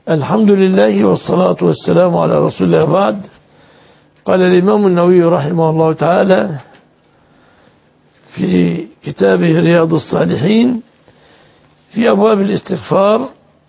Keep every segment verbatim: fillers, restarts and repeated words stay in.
الحمد لله والصلاة والسلام على رسول الله بعد. قال الإمام النووي رحمه الله تعالى في كتابه رياض الصالحين في أبواب الاستغفار،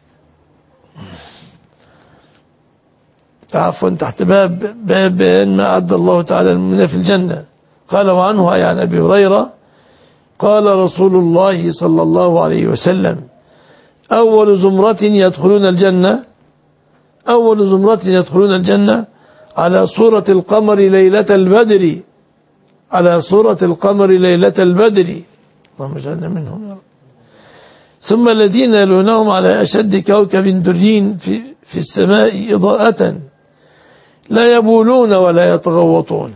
عفوا تحت باب باب بيان ما أعد الله تعالى للمؤمنين في الجنة. قال وعنه أي عن أبي هريرة قال رسول الله صلى الله عليه وسلم: أول زمرة يدخلون الجنة أول زمرة يدخلون الجنة على صورة القمر ليلة البدر على صورة القمر ليلة البدر، اللهم اجعلنا منهم يا رب. ثم الذين يلونهم على أشد كوكب دري في, في السماء إضاءة لا يبولون ولا يتغوطون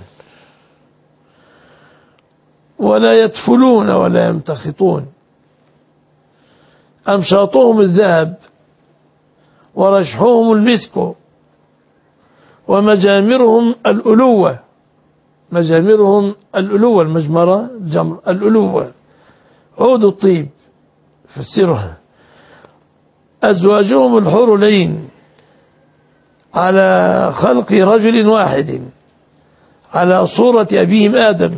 ولا يتفلون ولا يمتخطون، أمشاطهم الذهب ورشحهم المسك ومجامرهم الألوة مجامرهم الألوة المجمرة الجمر الألوة عود الطيب فسرها. أزواجهم الحور العين على خلق رجل واحد على صورة أبيهم آدم،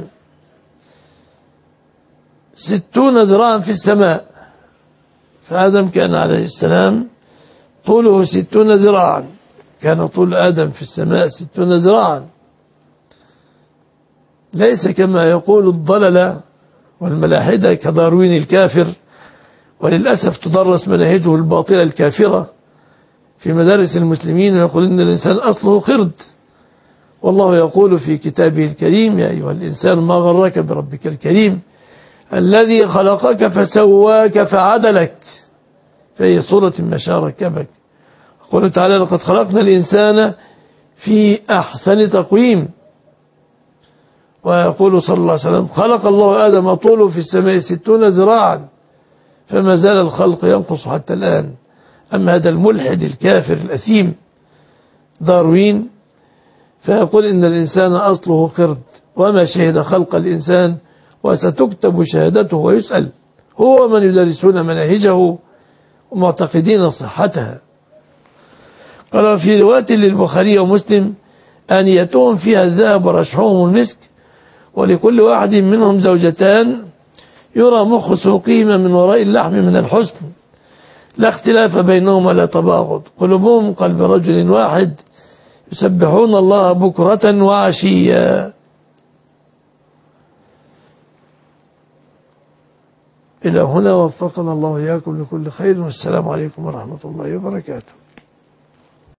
ستون ذراعا في السماء، فآدم كان عليه السلام طوله ستون ذراعا، كان طول آدم في السماء ستون ذراعا، ليس كما يقول الضللة والملاحدة كداروين الكافر، وللأسف تدرس مناهجه الباطلة الكافرة في مدارس المسلمين ويقول إن الإنسان أصله قرد، والله يقول في كتابه الكريم: يا أيها الإنسان ما غرك بربك الكريم الذي خلقك فسواك فعدلك في صورة ما شاء ركبك. قال تعالى: لقد خلقنا الإنسان في أحسن تقويم. ويقول صلى الله عليه وسلم: خلق الله آدم طوله في السماء ستون ذراعا فما زال الخلق ينقص حتى الآن. أما هذا الملحد الكافر الأثيم داروين فيقول إن الإنسان أصله قرد وما شهد خلق الإنسان وستكتب شهادته ويسأل، هو من يدرسون مناهجه ومعتقدين صحتها. قال في رواية للبخاري ومسلم: آنيتهم فيها الذهب ورشحهم المسك ولكل واحد منهم زوجتان يرى مخ سوقهما من وراء اللحم من الحسن، لا اختلاف بينهم ولا تباغض، قلوبهم قلب رجل واحد يسبحون الله بكرة وعشيا. إلى هنا وفقنا الله إياكم لكل خير، والسلام عليكم ورحمة الله وبركاته.